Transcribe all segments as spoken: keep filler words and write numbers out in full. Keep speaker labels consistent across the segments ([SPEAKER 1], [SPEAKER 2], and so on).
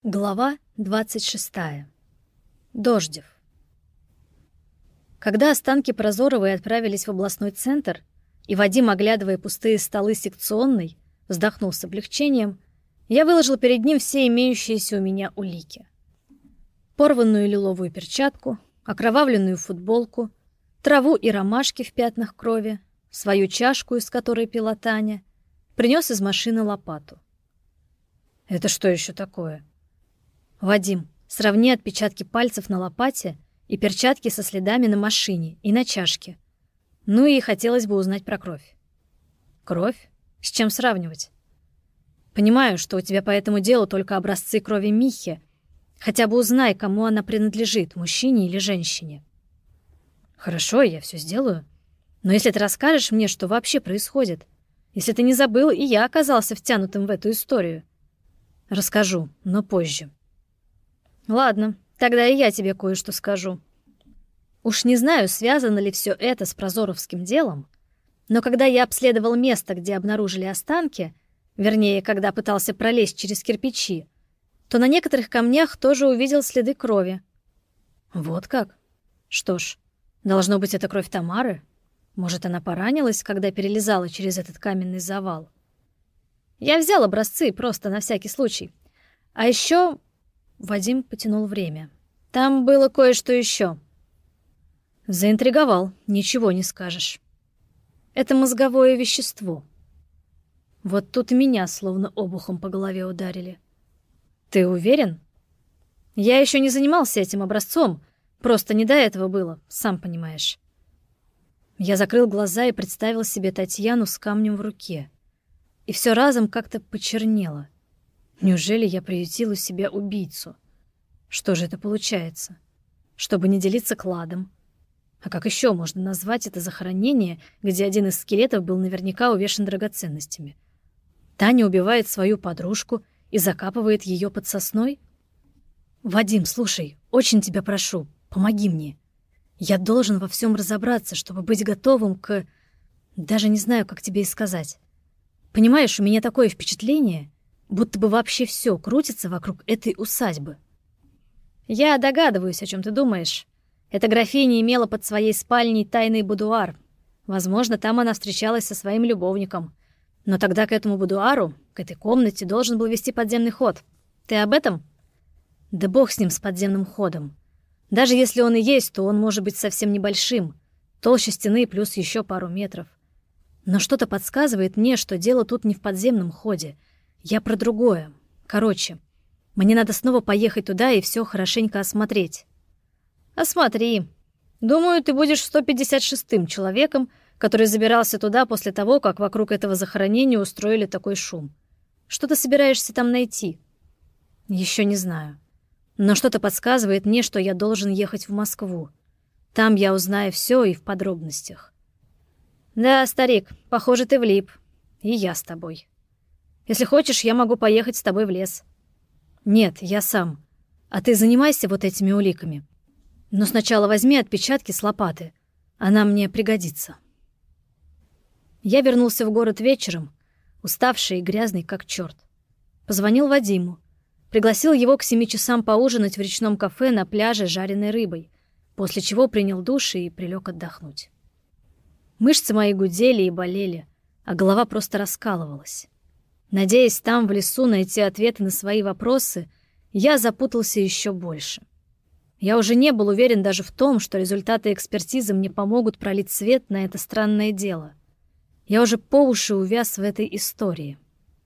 [SPEAKER 1] Глава двадцать шестая. Дождев. Когда останки Прозоровой отправились в областной центр, и Вадим, оглядывая пустые столы секционной, вздохнул с облегчением, я выложил перед ним все имеющиеся у меня улики. Порванную лиловую перчатку, окровавленную футболку, траву и ромашки в пятнах крови, свою чашку, из которой пила Таня, принес из машины лопату. «Это что еще такое?» «Вадим, сравни отпечатки пальцев на лопате и перчатки со следами на машине и на чашке. Ну и хотелось бы узнать про кровь». «Кровь? С чем сравнивать?» «Понимаю, что у тебя по этому делу только образцы крови Михи. Хотя бы узнай, кому она принадлежит, мужчине или женщине». «Хорошо, я все сделаю. Но если ты расскажешь мне, что вообще происходит, если ты не забыл, и я оказался втянутым в эту историю». «Расскажу, но позже». «Ладно, тогда и я тебе кое-что скажу. Уж не знаю, связано ли все это с прозоровским делом, но когда я обследовал место, где обнаружили останки, вернее, когда пытался пролезть через кирпичи, то на некоторых камнях тоже увидел следы крови». «Вот как? Что ж, должно быть, это кровь Тамары? Может, она поранилась, когда перелезала через этот каменный завал?» «Я взял образцы просто на всякий случай. А еще...» Вадим потянул время. «Там было кое-что еще». Заинтриговал, ничего не скажешь. «Это мозговое вещество». Вот тут меня словно обухом по голове ударили. «Ты уверен?» «Я еще не занимался этим образцом, просто не до этого было, сам понимаешь». Я закрыл глаза и представил себе Татьяну с камнем в руке. И все разом как-то почернело. Неужели я приютил у себя убийцу? Что же это получается? Чтобы не делиться кладом. А как еще можно назвать это захоронение, где один из скелетов был наверняка увешан драгоценностями? Таня убивает свою подружку и закапывает ее под сосной? «Вадим, слушай, очень тебя прошу, помоги мне. Я должен во всем разобраться, чтобы быть готовым к... Даже не знаю, как тебе и сказать. Понимаешь, у меня такое впечатление, будто бы вообще все крутится вокруг этой усадьбы». «Я догадываюсь, о чем ты думаешь. Эта графиня имела под своей спальней тайный будуар. Возможно, там она встречалась со своим любовником. Но тогда к этому будуару, к этой комнате, должен был вести подземный ход. Ты об этом?» «Да бог с ним, с подземным ходом. Даже если он и есть, то он может быть совсем небольшим. Толще стены плюс еще пару метров. Но что-то подсказывает мне, что дело тут не в подземном ходе. Я про другое. Короче, мне надо снова поехать туда и все хорошенько осмотреть». «Осмотри. Думаю, ты будешь сто пятьдесят шестым человеком, который забирался туда после того, как вокруг этого захоронения устроили такой шум. Что ты собираешься там найти?» «Еще не знаю. Но что-то подсказывает мне, что я должен ехать в Москву. Там я узнаю все и в подробностях». «Да, старик, похоже, ты влип. И я с тобой. Если хочешь, я могу поехать с тобой в лес». «Нет, я сам. А ты занимайся вот этими уликами. Но сначала возьми отпечатки с лопаты. Она мне пригодится». Я вернулся в город вечером, уставший и грязный как черт. Позвонил Вадиму. Пригласил его к семи часам поужинать в речном кафе на пляже с жареной рыбой, после чего принял душ и прилег отдохнуть. Мышцы мои гудели и болели, а голова просто раскалывалась. Надеясь там, в лесу, найти ответы на свои вопросы, я запутался еще больше. Я уже не был уверен даже в том, что результаты экспертизы мне помогут пролить свет на это странное дело. Я уже по уши увяз в этой истории.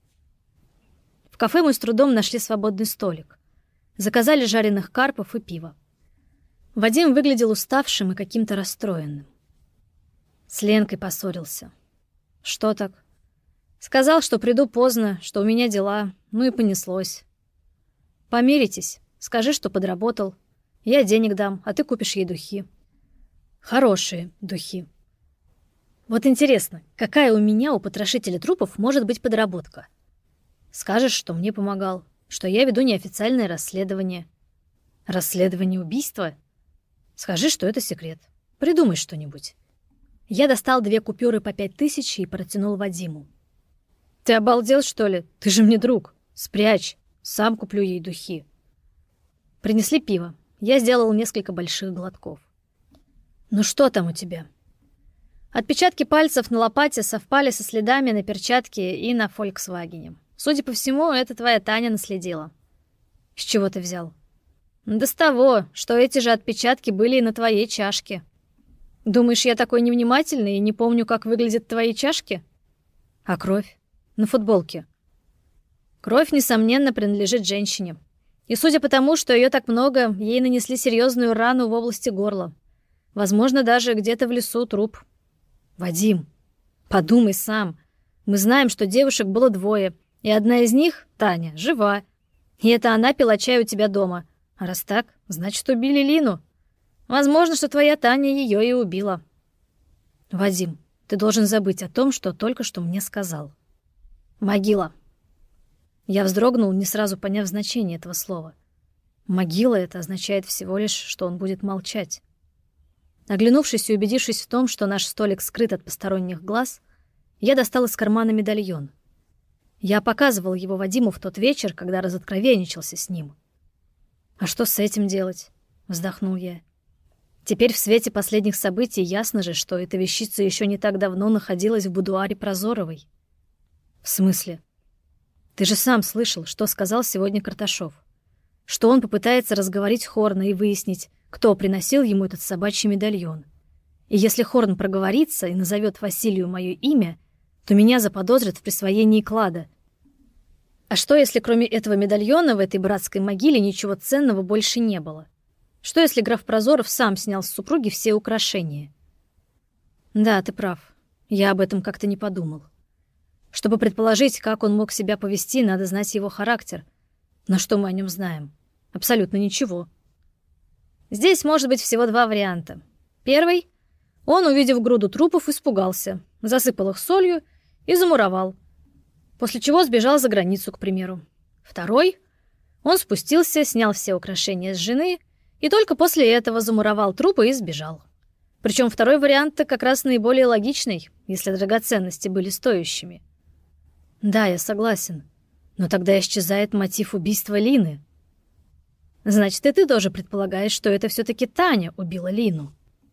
[SPEAKER 1] В кафе мы с трудом нашли свободный столик. Заказали жареных карпов и пиво. Вадим выглядел уставшим и каким-то расстроенным. С Ленкой поссорился. «Что так?» «Сказал, что приду поздно, что у меня дела, ну и понеслось». «Помиритесь, скажи, что подработал. Я денег дам, а ты купишь ей духи». «Хорошие духи». Вот интересно, какая у меня, у потрошителя трупов, может быть подработка? Скажешь, что мне помогал, что я веду неофициальное расследование. Расследование убийства? Скажи, что это секрет. Придумай что-нибудь. Я достал две купюры по пять тысяч и протянул Вадиму. «Ты обалдел, что ли? Ты же мне друг. Спрячь. Сам куплю ей духи. Принесли пиво. Я сделал несколько больших глотков. Ну что там у тебя? Отпечатки пальцев на лопате совпали со следами на перчатке и на «Фольксвагене». Судя по всему, это твоя Таня наследила. С чего ты взял? Да с того, что эти же отпечатки были и на твоей чашке. Думаешь, я такой невнимательный и не помню, как выглядят твои чашки? А кровь? На футболке. Кровь, несомненно, принадлежит женщине. И судя по тому, что ее так много, ей нанесли серьезную рану в области горла. Возможно, даже где-то в лесу труп. Вадим, подумай сам. Мы знаем, что девушек было двое, и одна из них, Таня, жива. И это она пила чай у тебя дома. А раз так, значит, убили Лину. Возможно, что твоя Таня ее и убила. Вадим, ты должен забыть о том, что только что мне сказал. Могила. Я вздрогнул, не сразу поняв значение этого слова. Могила — это означает всего лишь, что он будет молчать. Оглянувшись и убедившись в том, что наш столик скрыт от посторонних глаз, я достал из кармана медальон. Я показывал его Вадиму в тот вечер, когда разоткровенничался с ним. «А что с этим делать?» — вздохнул я. Теперь в свете последних событий ясно же, что эта вещица еще не так давно находилась в будуаре Прозоровой. «В смысле? Ты же сам слышал, что сказал сегодня Карташов. Что он попытается разговорить Хорна и выяснить, кто приносил ему этот собачий медальон. И если Хорн проговорится и назовет Василию мое имя, то меня заподозрят в присвоении клада. А что, если кроме этого медальона в этой братской могиле ничего ценного больше не было? Что, если граф Прозоров сам снял с супруги все украшения? Да, ты прав. Я об этом как-то не подумал. Чтобы предположить, как он мог себя повести, надо знать его характер. Но что мы о нем знаем? Абсолютно ничего. Здесь может быть всего два варианта. Первый — он, увидев груду трупов, испугался, засыпал их солью и замуровал, после чего сбежал за границу, к примеру. Второй — он спустился, снял все украшения с жены и только после этого замуровал трупы и сбежал. Причем второй вариант-то как раз наиболее логичный, если драгоценности были стоящими. Да, я согласен, но тогда исчезает мотив убийства Лины. Значит, и ты тоже предполагаешь, что это все-таки Таня убила Лину.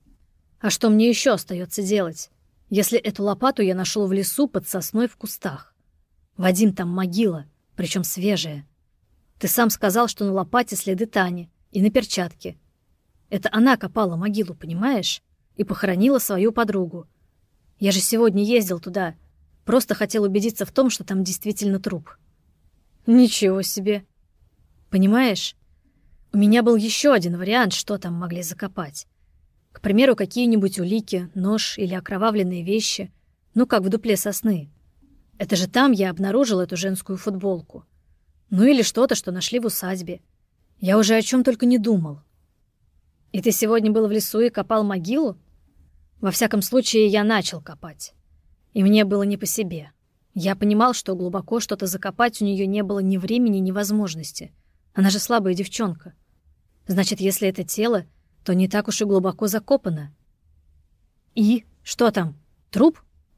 [SPEAKER 1] А что мне еще остается делать, если эту лопату я нашел в лесу под сосной в кустах? Вадим, там могила, причем свежая. Ты сам сказал, что на лопате следы Тани и на перчатке. Это она копала могилу, понимаешь? И похоронила свою подругу. Я же сегодня ездил туда, просто хотел убедиться в том, что там действительно труп. Ничего себе. Понимаешь? У меня был еще один вариант, что там могли закопать. К примеру, какие-нибудь улики, нож или окровавленные вещи, ну как в дупле сосны. Это же там я обнаружил эту женскую футболку. Ну или что-то, что нашли в усадьбе. Я уже о чем только не думал. И ты сегодня был в лесу и копал могилу? Во всяком случае, я начал копать. И мне было не по себе. Я понимал, что глубоко что-то закопать у нее не было ни времени, ни возможности. Она же слабая девчонка. Значит, если это тело, то не так уж и глубоко закопано. И? Что там? Труп?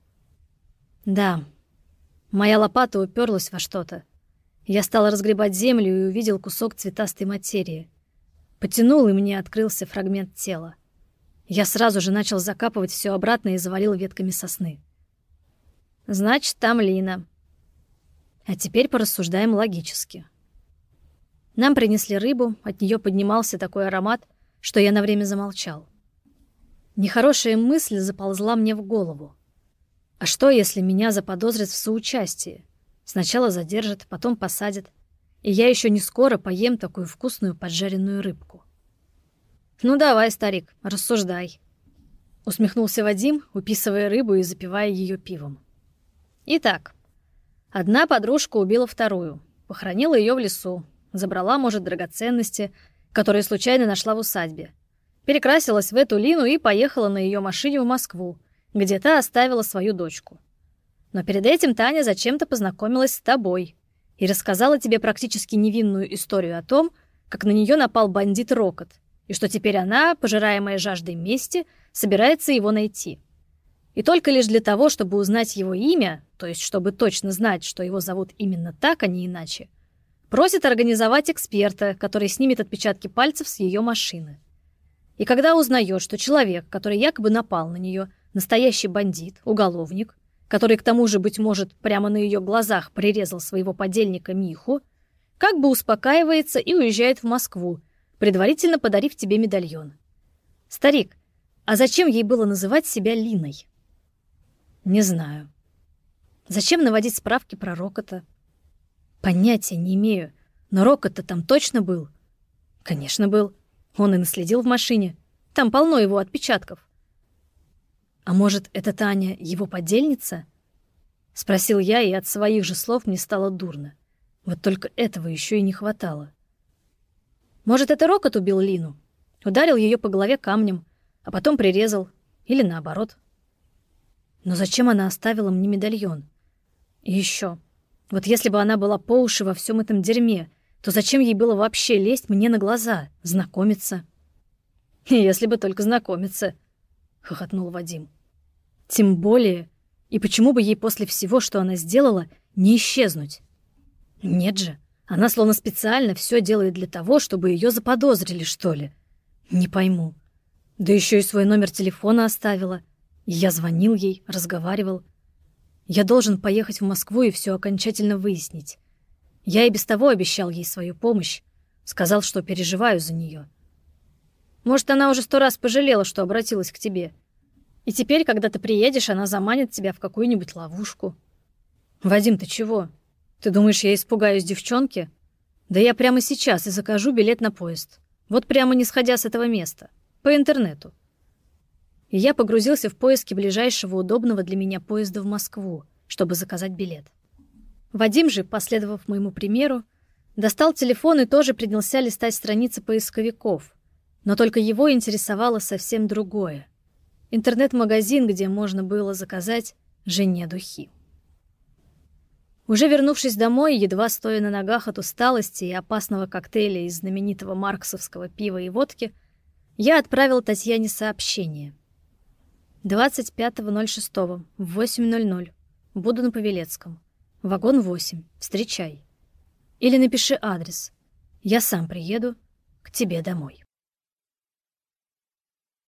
[SPEAKER 1] Да. Моя лопата уперлась во что-то. Я стал разгребать землю и увидел кусок цветастой материи. Потянул, и мне открылся фрагмент тела. Я сразу же начал закапывать все обратно и завалил ветками сосны. Значит, там Лина. А теперь порассуждаем логически. Нам принесли рыбу, от нее поднимался такой аромат, что я на время замолчал. Нехорошая мысль заползла мне в голову. А что, если меня заподозрят в соучастии? Сначала задержат, потом посадят, и я еще не скоро поем такую вкусную поджаренную рыбку. «Ну давай, старик, рассуждай», — усмехнулся Вадим, уписывая рыбу и запивая ее пивом. Итак, одна подружка убила вторую, похоронила ее в лесу, забрала, может, драгоценности, которые случайно нашла в усадьбе, перекрасилась в эту Лину и поехала на ее машине в Москву, где та оставила свою дочку. Но перед этим Таня зачем-то познакомилась с тобой и рассказала тебе практически невинную историю о том, как на нее напал бандит Рокот, и что теперь она, пожираемая жаждой мести, собирается его найти. И только лишь для того, чтобы узнать его имя, то есть чтобы точно знать, что его зовут именно так, а не иначе, Просит организовать эксперта, который снимет отпечатки пальцев с ее машины. И когда узнает, что человек, который якобы напал на нее, настоящий бандит, уголовник, который к тому же, быть может, прямо на ее глазах прирезал своего подельника Миху, как бы успокаивается и уезжает в Москву, предварительно подарив тебе медальон. Старик, а зачем ей было называть себя Линой? Не знаю. Зачем наводить справки про Рокота? Понятия не имею. Но Рокот-то там точно был? Конечно, был. Он и наследил в машине. Там полно его отпечатков. А может, эта Таня его подельница? Спросил я, и от своих же слов мне стало дурно. Вот только этого еще и не хватало. Может, это Рокот убил Лину? Ударил ее по голове камнем, а потом прирезал. Или наоборот. Но зачем она оставила мне медальон? И еще. Вот если бы она была по уши во всем этом дерьме, то зачем ей было вообще лезть мне на глаза, знакомиться? Если бы только знакомиться, — хохотнул Вадим. Тем более, и почему бы ей после всего, что она сделала, не исчезнуть? Нет же, она словно специально все делает для того, чтобы ее заподозрили, что ли. Не пойму. Да еще и свой номер телефона оставила. И я звонил ей, разговаривал. Я должен поехать в Москву и все окончательно выяснить. Я и без того обещал ей свою помощь. Сказал, что переживаю за нее. Может, она уже сто раз пожалела, что обратилась к тебе. И теперь, когда ты приедешь, она заманит тебя в какую-нибудь ловушку. Вадим, ты чего? Ты думаешь, я испугаюсь девчонки? Да я прямо сейчас и закажу билет на поезд. Вот прямо не сходя с этого места. По интернету. И я погрузился в поиски ближайшего удобного для меня поезда в Москву, чтобы заказать билет. Вадим же, последовав моему примеру, достал телефон и тоже принялся листать страницы поисковиков, но только его интересовало совсем другое. Интернет-магазин, где можно было заказать жене духи. Уже вернувшись домой, едва стоя на ногах от усталости и опасного коктейля из знаменитого марксовского пива и водки, я отправил Татьяне сообщение. двадцать пятого ноль шестого в восемь ноль ноль. Буду на Павелецком. Вагон восемь. Встречай. Или напиши адрес. Я сам приеду к тебе домой.